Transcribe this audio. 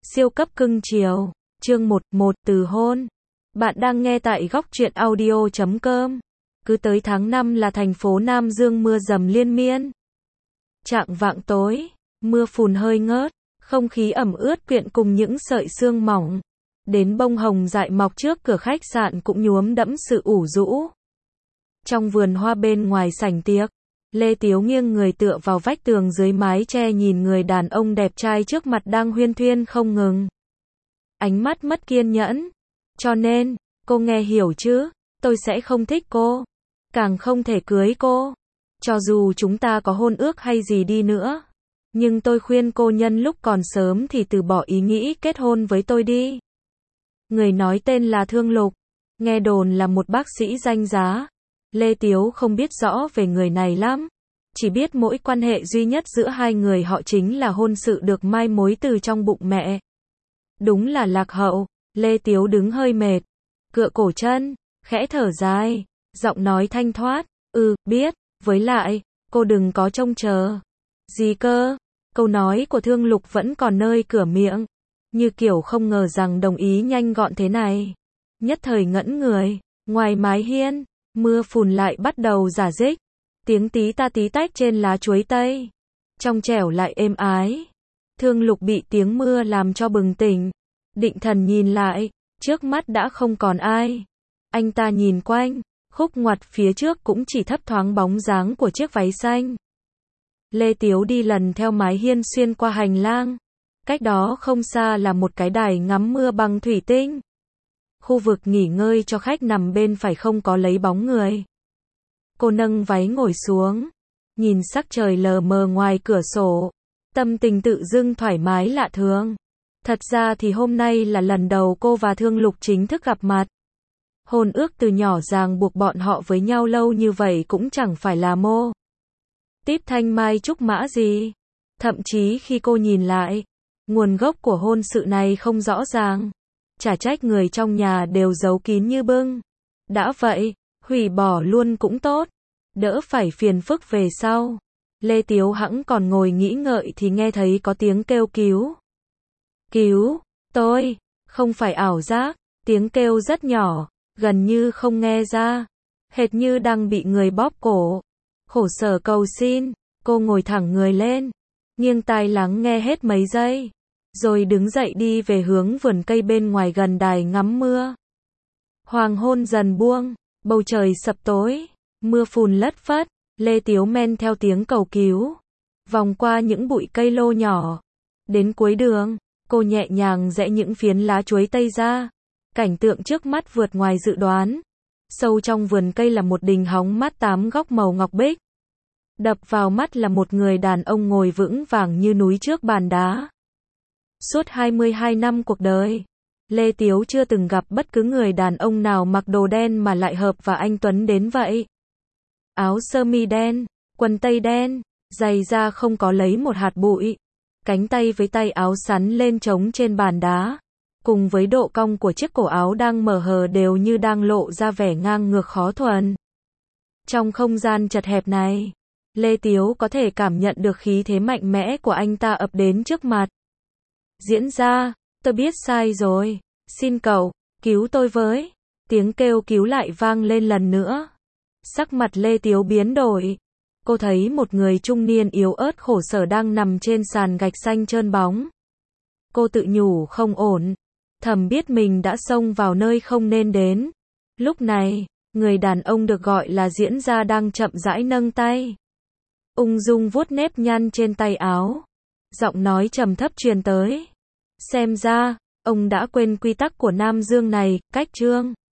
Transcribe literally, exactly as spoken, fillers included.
Siêu cấp cưng chiều. Chương một, một từ hôn. Bạn đang nghe tại góc truyện audio chấm com. Cứ tới tháng năm là thành phố Nam Dương mưa dầm liên miên. Chạng vạng tối, mưa phùn hơi ngớt, không khí ẩm ướt quyện cùng những sợi sương mỏng. Đến bông hồng dại mọc trước cửa khách sạn cũng nhuốm đẫm sự ủ rũ. Trong vườn hoa bên ngoài sảnh tiệc, Lê Tiếu nghiêng người tựa vào vách tường dưới mái che nhìn người đàn ông đẹp trai trước mặt đang huyên thuyên không ngừng. Ánh mắt mất kiên nhẫn. Cho nên, cô nghe hiểu chứ, tôi sẽ không thích cô. Càng không thể cưới cô. Cho dù chúng ta có hôn ước hay gì đi nữa. Nhưng tôi khuyên cô nhân lúc còn sớm thì từ bỏ ý nghĩ kết hôn với tôi đi. Người nói tên là Thương Lục. Nghe đồn là một bác sĩ danh giá. Lê Tiếu không biết rõ về người này lắm. Chỉ biết mỗi quan hệ duy nhất giữa hai người họ chính là hôn sự được mai mối từ trong bụng mẹ. Đúng là lạc hậu. Lê Tiếu đứng hơi mệt. Cựa cổ chân, khẽ thở dài. Giọng nói thanh thoát. Ừ, biết. Với lại, cô đừng có trông chờ. Gì cơ? Câu nói của Thương Lục vẫn còn nơi cửa miệng. Như kiểu không ngờ rằng đồng ý nhanh gọn thế này. Nhất thời ngẫn người. Ngoài mái hiên, mưa phùn lại bắt đầu rả rích. Tiếng tí ta tí tách trên lá chuối tây. Trong trẻo lại êm ái. Thương Lục bị tiếng mưa làm cho bừng tỉnh. Định thần nhìn lại, trước mắt đã không còn ai. Anh ta nhìn quanh, khúc ngoặt phía trước cũng chỉ thấp thoáng bóng dáng của chiếc váy xanh. Lê Tiếu đi lần theo mái hiên xuyên qua hành lang. Cách đó không xa là một cái đài ngắm mưa bằng thủy tinh. Khu vực nghỉ ngơi cho khách nằm bên phải không có lấy bóng người. Cô nâng váy ngồi xuống, nhìn sắc trời lờ mờ ngoài cửa sổ. Tâm tình tự dưng thoải mái lạ thường. Thật ra thì hôm nay là lần đầu cô và Thương Lục chính thức gặp mặt. Hôn ước từ nhỏ ràng buộc bọn họ với nhau lâu như vậy cũng chẳng phải là mô típ thanh mai trúc mã gì. Thậm chí khi cô nhìn lại, nguồn gốc của hôn sự này không rõ ràng. Chả trách người trong nhà đều giấu kín như bưng. Đã vậy, hủy bỏ luôn cũng tốt. Đỡ phải phiền phức về sau. Lê Tiếu hẵng còn ngồi nghĩ ngợi thì nghe thấy có tiếng kêu cứu. Cứu, tôi, không phải ảo giác, tiếng kêu rất nhỏ, gần như không nghe ra. Hệt như đang bị người bóp cổ. Khổ sở cầu xin, cô ngồi thẳng người lên. Nghiêng tai lắng nghe hết mấy giây. Rồi đứng dậy đi về hướng vườn cây bên ngoài gần đài ngắm mưa. Hoàng hôn dần buông, bầu trời sập tối, mưa phùn lất phất. Lê Tiếu men theo tiếng cầu cứu, vòng qua những bụi cây lô nhỏ. Đến cuối đường, cô nhẹ nhàng giãy những phiến lá chuối tây ra. Cảnh tượng trước mắt vượt ngoài dự đoán. Sâu trong vườn cây là một đình hóng mát tám góc màu ngọc bích. Đập vào mắt là một người đàn ông ngồi vững vàng như núi trước bàn đá. Suốt hai mươi hai năm cuộc đời, Lê Tiếu chưa từng gặp bất cứ người đàn ông nào mặc đồ đen mà lại hợp và anh tuấn đến vậy. Áo sơ mi đen, quần tây đen, giày da không có lấy một hạt bụi. Cánh tay với tay áo sắn lên trống trên bàn đá. Cùng với độ cong của chiếc cổ áo đang mở hờ đều như đang lộ ra vẻ ngang ngược khó thuần. Trong không gian chật hẹp này, Lê Tiếu có thể cảm nhận được khí thế mạnh mẽ của anh ta ập đến trước mặt. Diễn ra, tôi biết sai rồi. Xin cậu, cứu tôi với. Tiếng kêu cứu lại vang lên lần nữa. Sắc mặt Lê Tiếu biến đổi. Cô thấy một người trung niên yếu ớt khổ sở đang nằm trên sàn gạch xanh trơn bóng. Cô tự nhủ không ổn. Thầm biết mình đã xông vào nơi không nên đến. Lúc này, người đàn ông được gọi là diễn gia đang chậm rãi nâng tay. Ung dung vuốt nếp nhăn trên tay áo. Giọng nói trầm thấp truyền tới. Xem ra, ông đã quên quy tắc của Nam Dương này, cách trương.